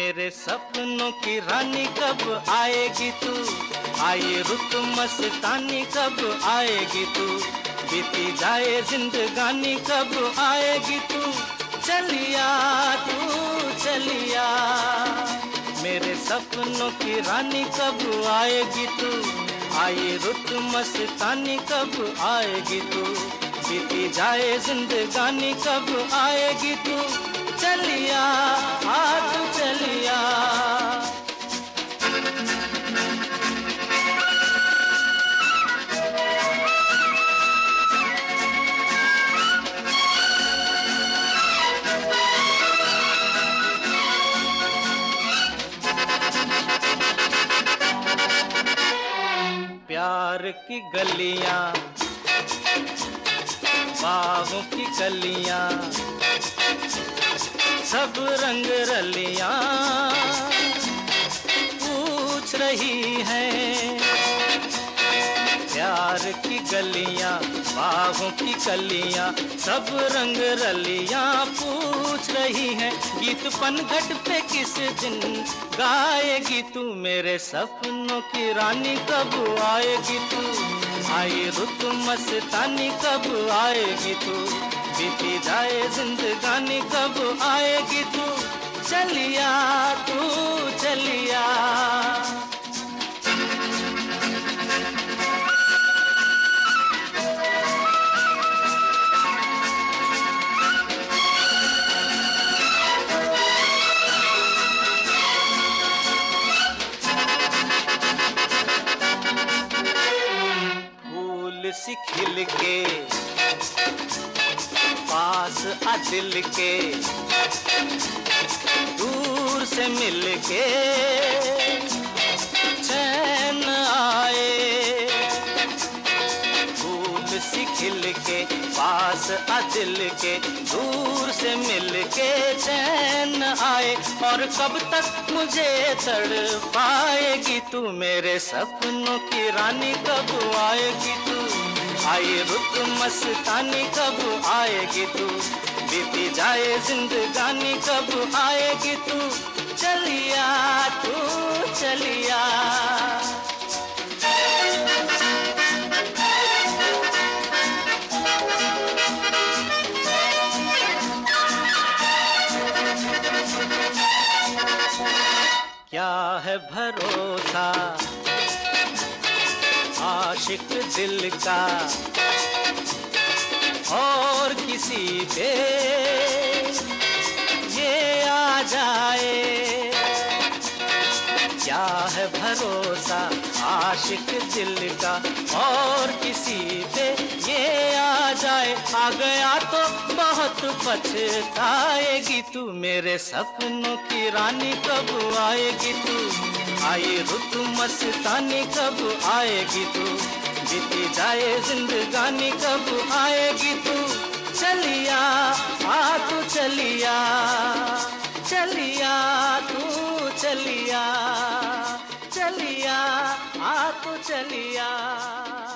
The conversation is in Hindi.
मेरे सपनों की रानी कब आएगी तू, आई रुत मस्तानी कब आएगी तू, बीती जाए जिंदगानी कब आएगी तू, चलिया तू चलिया। मेरे सपनों की रानी कब आएगी तू, आई रुत मस्तानी कब आएगी तू, बीती जाए जिंदगानी कब आएगी तू, चलिया तू चलिया। प्यार की गलियां, बागों की कलियां, सब रंग रलियां पूछ रही हैं। प्यार की गलियां, बागों की कलियां, सब रंग रलियां पूछ रही हैं। गीत पनघट पे किस दिन गाएगी तू, मेरे सपनों की रानी कब आएगी तू, आई रुत मस्तानी कब आएगी तू, बीती जाए जिंदगानी कब आएगी तू, चलिया तू चलिया। फूल सी खिल के पास आ दिल के, दूर से मिल के चैन आए। फूल सी खिल के पास आ दिल के, दूर से मिल के चैन आए। और कब तक मुझे तड़पाएगी तू, मेरे सपनों की रानी कब आएगी तू, आई रुत मस्तानी कब आएगी तू, बीती जाए जिंदगानी कब आएगी तू, चलिया तू चलिया। क्या है भरोसा आशिक दिल का और किसी पे ये आ जाए। क्या है भरोसा आशिक दिल का और किसी पे ये आ जाए। आ गया तो बहुत पछताएगी तू, मेरे सपनों की रानी कब आएगी तू, आई रुत मस्तानी कब आएगी तू, बीती जाए जिंदगानी कब आएगी तू, चलिया तू चलिया, चलिया तू चलिया, चलिया तू चलिया।